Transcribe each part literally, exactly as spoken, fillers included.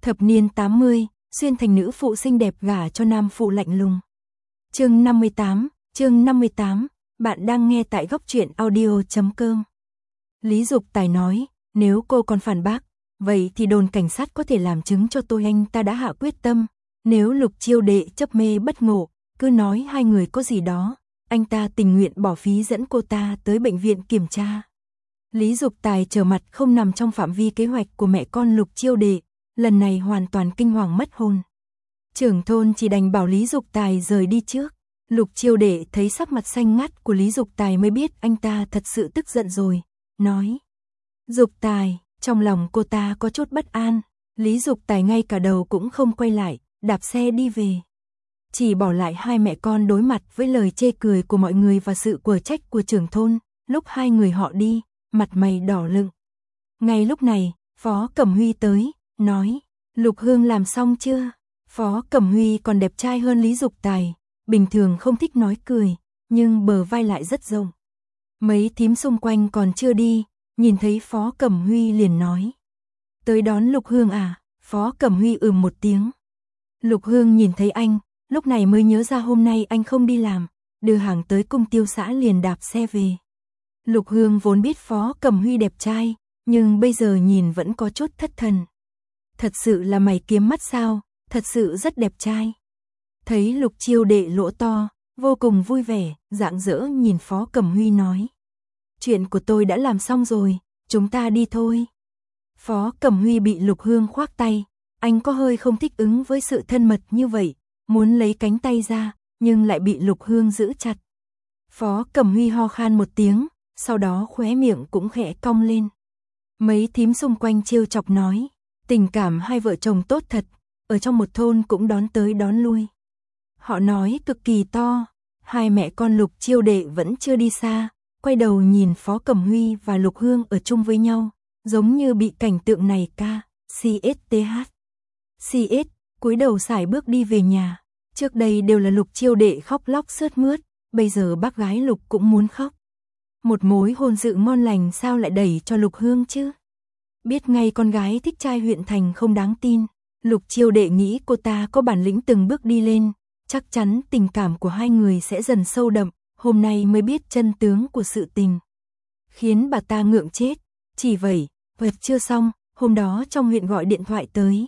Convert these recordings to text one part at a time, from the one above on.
Thập niên tám mươi, xuyên thành nữ phụ xinh đẹp gả cho nam phụ lạnh lùng. Chương năm mươi tám, chương năm mươi tám, bạn đang nghe tại góc truyện audio chấm com. Lý Dục Tài nói, nếu cô còn phản bác, vậy thì đồn cảnh sát có thể làm chứng cho tôi anh ta đã hạ quyết tâm. Nếu Lục Chiêu Đệ chấp mê bất ngộ, cứ nói hai người có gì đó, anh ta tình nguyện bỏ phí dẫn cô ta tới bệnh viện kiểm tra. Lý Dục Tài trở mặt không nằm trong phạm vi kế hoạch của mẹ con Lục Chiêu Đệ, lần này hoàn toàn kinh hoàng mất hồn. Trưởng thôn chỉ đành bảo Lý Dục Tài rời đi trước. Lục Chiêu Đệ thấy sắc mặt xanh ngắt của Lý Dục Tài mới biết anh ta thật sự tức giận rồi, nói: Dục Tài, trong lòng cô ta có chút bất an. Lý Dục Tài ngay cả đầu cũng không quay lại, đạp xe đi về. Chỉ bỏ lại hai mẹ con đối mặt với lời chê cười của mọi người và sự quở trách của trưởng thôn. Lúc hai người họ đi, mặt mày đỏ lựng. Ngay lúc này, Phó Cẩm Huy tới, nói: Lục Hương làm xong chưa? Phó Cẩm Huy còn đẹp trai hơn Lý Dục Tài, bình thường không thích nói cười, nhưng bờ vai lại rất rộng. Mấy thím xung quanh còn chưa đi, nhìn thấy Phó Cẩm Huy liền nói: Tới đón Lục Hương à? Phó Cẩm Huy ừm một tiếng. Lục Hương nhìn thấy anh, lúc này mới nhớ ra hôm nay anh không đi làm, đưa hàng tới cung tiêu xã liền đạp xe về. Lục Hương vốn biết Phó Cẩm Huy đẹp trai, nhưng bây giờ nhìn vẫn có chút thất thần. Thật sự là mày kiếm mắt sao, thật sự rất đẹp trai. Thấy Lục Chiêu Đệ lỗ to, vô cùng vui vẻ, rạng rỡ nhìn Phó Cẩm Huy nói: Chuyện của tôi đã làm xong rồi, chúng ta đi thôi. Phó Cẩm Huy bị Lục Hương khoác tay, anh có hơi không thích ứng với sự thân mật như vậy, muốn lấy cánh tay ra, nhưng lại bị Lục Hương giữ chặt. Phó Cẩm Huy ho khan một tiếng, sau đó khóe miệng cũng khẽ cong lên. Mấy thím xung quanh trêu chọc nói: Tình cảm hai vợ chồng tốt thật, ở trong một thôn cũng đón tới đón lui. Họ nói cực kỳ to. Hai mẹ con Lục Chiêu Đệ vẫn chưa đi xa, quay đầu nhìn Phó Cẩm Huy và Lục Hương ở chung với nhau, giống như bị cảnh tượng này ca, xê ét tê hát. xê ét, cúi đầu sải bước đi về nhà. Trước đây đều là Lục Chiêu Đệ khóc lóc sướt mướt, bây giờ bác gái Lục cũng muốn khóc. Một mối hôn sự ngon lành sao lại đẩy cho Lục Hương chứ? Biết ngay con gái thích trai huyện thành không đáng tin, Lục Chiêu Đệ nghĩ cô ta có bản lĩnh từng bước đi lên, chắc chắn tình cảm của hai người sẽ dần sâu đậm, hôm nay mới biết chân tướng của sự tình. Khiến bà ta ngượng chết, chỉ vậy, vật chưa xong, hôm đó trong huyện gọi điện thoại tới.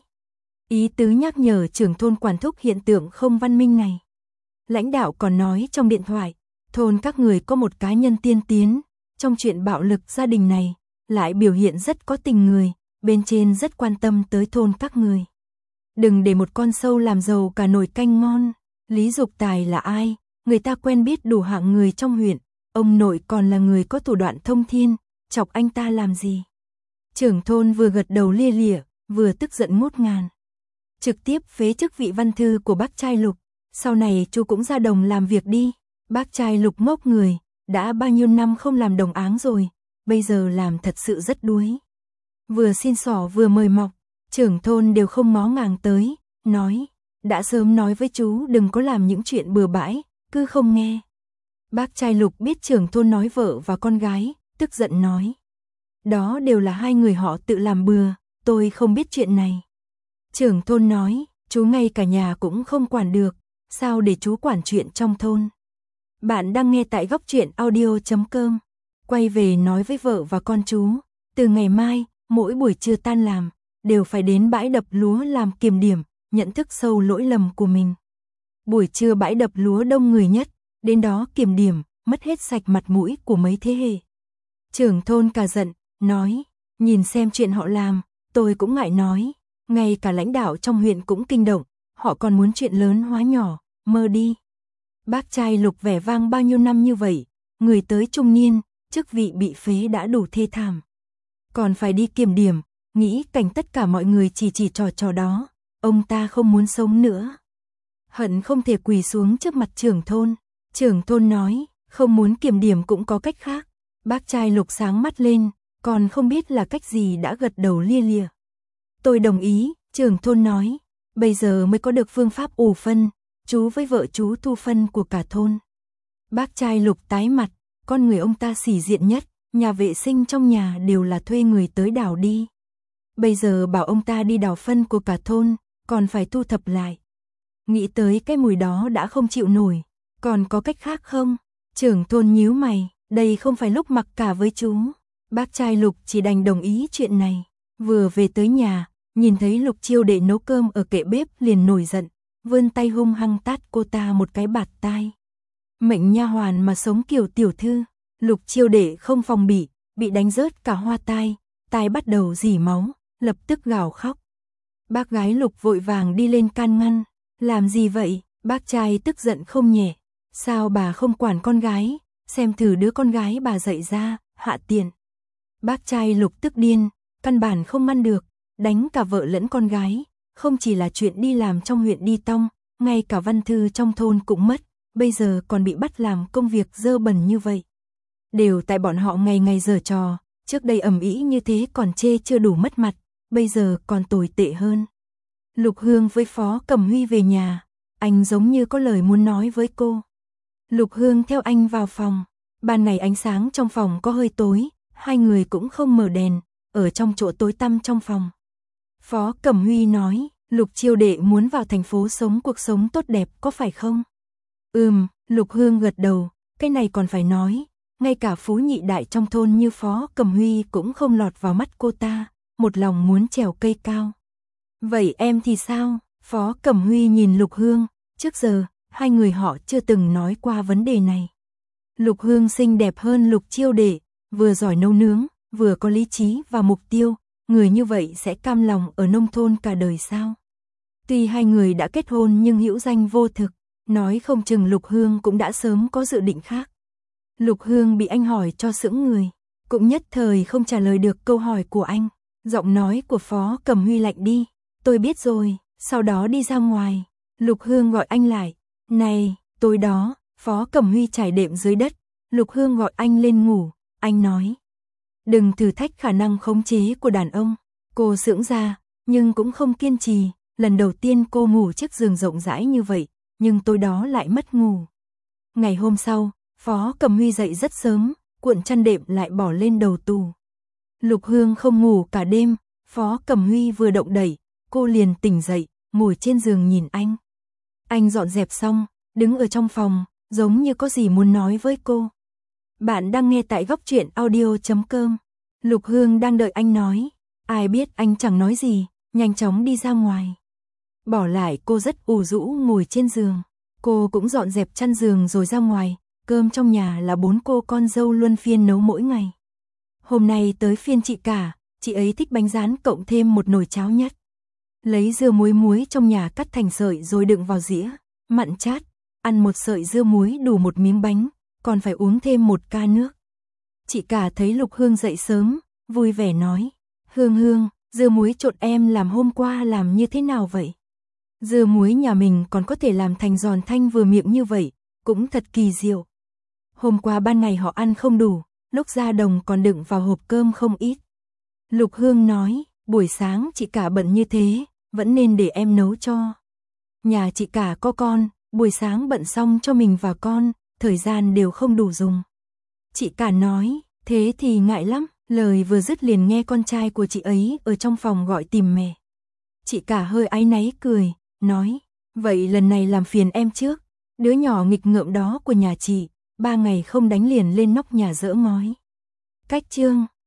Ý tứ nhắc nhở trưởng thôn quản thúc hiện tượng không văn minh này. Lãnh đạo còn nói trong điện thoại, thôn các người có một cá nhân tiên tiến, trong chuyện bạo lực gia đình này, lại biểu hiện rất có tình người, bên trên rất quan tâm tới thôn các người. Đừng để một con sâu làm giàu cả nồi canh ngon. Lý Dục Tài là ai? Người ta quen biết đủ hạng người trong huyện, ông nội còn là người có thủ đoạn thông thiên, chọc anh ta làm gì? Trưởng thôn vừa gật đầu lia lịa, vừa tức giận ngút ngàn. Trực tiếp phế chức vị văn thư của bác trai Lục, sau này chú cũng ra đồng làm việc đi. Bác trai Lục ngốc người, đã bao nhiêu năm không làm đồng áng rồi, bây giờ làm thật sự rất đuối. Vừa xin xỏ vừa mời mọc, trưởng thôn đều không ngó ngàng tới, nói: Đã sớm nói với chú đừng có làm những chuyện bừa bãi, cứ không nghe. Bác trai Lục biết trưởng thôn nói vợ và con gái, tức giận nói: Đó đều là hai người họ tự làm bừa, tôi không biết chuyện này. Trưởng thôn nói: Chú ngay cả nhà cũng không quản được, sao để chú quản chuyện trong thôn. Bạn đang nghe tại góc truyện audio chấm com. Quay về nói với vợ và con chú, từ ngày mai, mỗi buổi trưa tan làm, đều phải đến bãi đập lúa làm kiểm điểm, nhận thức sâu lỗi lầm của mình. Buổi trưa bãi đập lúa đông người nhất, đến đó kiểm điểm, mất hết sạch mặt mũi của mấy thế hệ. Trưởng thôn cả giận, nói: Nhìn xem chuyện họ làm, tôi cũng ngại nói, ngay cả lãnh đạo trong huyện cũng kinh động, họ còn muốn chuyện lớn hóa nhỏ, mơ đi. Bác trai Lục vẻ vang bao nhiêu năm như vậy, người tới trung niên, chức vị bị phế đã đủ thê thảm. Còn phải đi kiểm điểm, nghĩ cảnh tất cả mọi người chỉ chỉ trò trò đó, ông ta không muốn sống nữa. Hận không thể quỳ xuống trước mặt trưởng thôn. Trưởng thôn nói: Không muốn kiểm điểm cũng có cách khác. Bác trai Lục sáng mắt lên, còn không biết là cách gì đã gật đầu lia lịa. Tôi đồng ý, trưởng thôn nói. Bây giờ mới có được phương pháp ủ phân, chú với vợ chú thu phân của cả thôn. Bác trai Lục tái mặt, con người ông ta xỉ diện nhất, nhà vệ sinh trong nhà đều là thuê người tới đào đi. bây giờ bảo ông ta đi đào phân của cả thôn, còn phải thu thập lại. Nghĩ tới cái mùi đó đã không chịu nổi, còn có cách khác không? Trưởng thôn nhíu mày, đây không phải lúc mặc cả với chú. Bác trai Lục chỉ đành đồng ý chuyện này. Vừa về tới nhà, nhìn thấy Lục Chiêu Đệ nấu cơm ở kệ bếp liền nổi giận, vươn tay hung hăng tát cô ta một cái bạt tai. Mệnh nha hoàn mà sống kiểu tiểu thư, Lục Chiêu Đệ không phòng bị, bị đánh rớt cả hoa tai, tai bắt đầu rỉ máu, lập tức gào khóc. Bác gái Lục vội vàng đi lên can ngăn, làm gì vậy? Bác trai tức giận không nhẹ, sao bà không quản con gái, xem thử đứa con gái bà dạy ra, hạ tiện. Bác trai Lục tức điên, căn bản không ngăn được, đánh cả vợ lẫn con gái, không chỉ là chuyện đi làm trong huyện đi tong, ngay cả văn thư trong thôn cũng mất, bây giờ còn bị bắt làm công việc dơ bẩn như vậy. Đều tại bọn họ ngày ngày giở trò, trước đây ầm ĩ như thế còn chê chưa đủ mất mặt, bây giờ còn tồi tệ hơn. Lục Hương với Phó Cẩm Huy về nhà, anh giống như có lời muốn nói với cô. Lục Hương theo anh vào phòng, ban ngày ánh sáng trong phòng có hơi tối, hai người cũng không mở đèn, ở trong chỗ tối tăm trong phòng. Phó Cẩm Huy nói, Lục Chiêu Đệ muốn vào thành phố sống cuộc sống tốt đẹp có phải không? Ừm, Lục Hương gật đầu, cái này còn phải nói, ngay cả phú nhị đại trong thôn như Phó Cẩm Huy cũng không lọt vào mắt cô ta, một lòng muốn trèo cây cao. Vậy em thì sao? Phó Cẩm Huy nhìn Lục Hương, trước giờ, hai người họ chưa từng nói qua vấn đề này. Lục Hương xinh đẹp hơn Lục Chiêu Đệ, vừa giỏi nấu nướng, vừa có lý trí và mục tiêu, người như vậy sẽ cam lòng ở nông thôn cả đời sao? Tuy hai người đã kết hôn nhưng hữu danh vô thực, nói không chừng Lục Hương cũng đã sớm có dự định khác. Lục Hương bị anh hỏi cho sững người, cũng nhất thời không trả lời được câu hỏi của anh. Giọng nói của Phó Cẩm Huy lạnh đi, tôi biết rồi, sau đó đi ra ngoài. Lục Hương gọi anh lại, này, tối đó, Phó Cẩm Huy trải đệm dưới đất, Lục Hương gọi anh lên ngủ, anh nói. Đừng thử thách khả năng khống chế của đàn ông. Cô sững ra, nhưng cũng không kiên trì, lần đầu tiên cô ngủ chiếc giường rộng rãi như vậy, nhưng tối đó lại mất ngủ. Ngày hôm sau, Phó Cẩm Huy dậy rất sớm, cuộn chăn đệm lại bỏ lên đầu tủ. Lục Hương không ngủ cả đêm, Phó Cẩm Huy vừa động đẩy, cô liền tỉnh dậy, ngồi trên giường nhìn anh. Anh dọn dẹp xong, đứng ở trong phòng, giống như có gì muốn nói với cô. Bạn đang nghe tại góc truyện audio chấm com. Lục Hương đang đợi anh nói, ai biết anh chẳng nói gì, nhanh chóng đi ra ngoài. Bỏ lại cô rất ủ rũ ngồi trên giường, cô cũng dọn dẹp chăn giường rồi ra ngoài, cơm trong nhà là bốn cô con dâu luân phiên nấu mỗi ngày. Hôm nay tới phiên chị cả, chị ấy thích bánh rán cộng thêm một nồi cháo nhất. Lấy dưa muối muối trong nhà cắt thành sợi rồi đựng vào dĩa, mặn chát, ăn một sợi dưa muối đủ một miếng bánh, còn phải uống thêm một ca nước. Chị cả thấy Lục Hương dậy sớm, vui vẻ nói, Hương Hương, dưa muối trộn em làm hôm qua làm như thế nào vậy? Dưa muối nhà mình còn có thể làm thành giòn thanh vừa miệng như vậy, cũng thật kỳ diệu. Hôm qua ban ngày họ ăn không đủ, lúc ra đồng còn đựng vào hộp cơm không ít. Lục Hương nói, buổi sáng chị cả bận như thế, vẫn nên để em nấu cho. Nhà chị cả có con, buổi sáng bận xong cho mình và con, thời gian đều không đủ dùng. Chị cả nói, thế thì ngại lắm, lời vừa dứt liền nghe con trai của chị ấy ở trong phòng gọi tìm mẹ. Chị cả hơi áy náy cười, nói, vậy lần này làm phiền em trước, đứa nhỏ nghịch ngợm đó của nhà chị, ba ngày không đánh liền lên nóc nhà dỡ ngói. Cách chương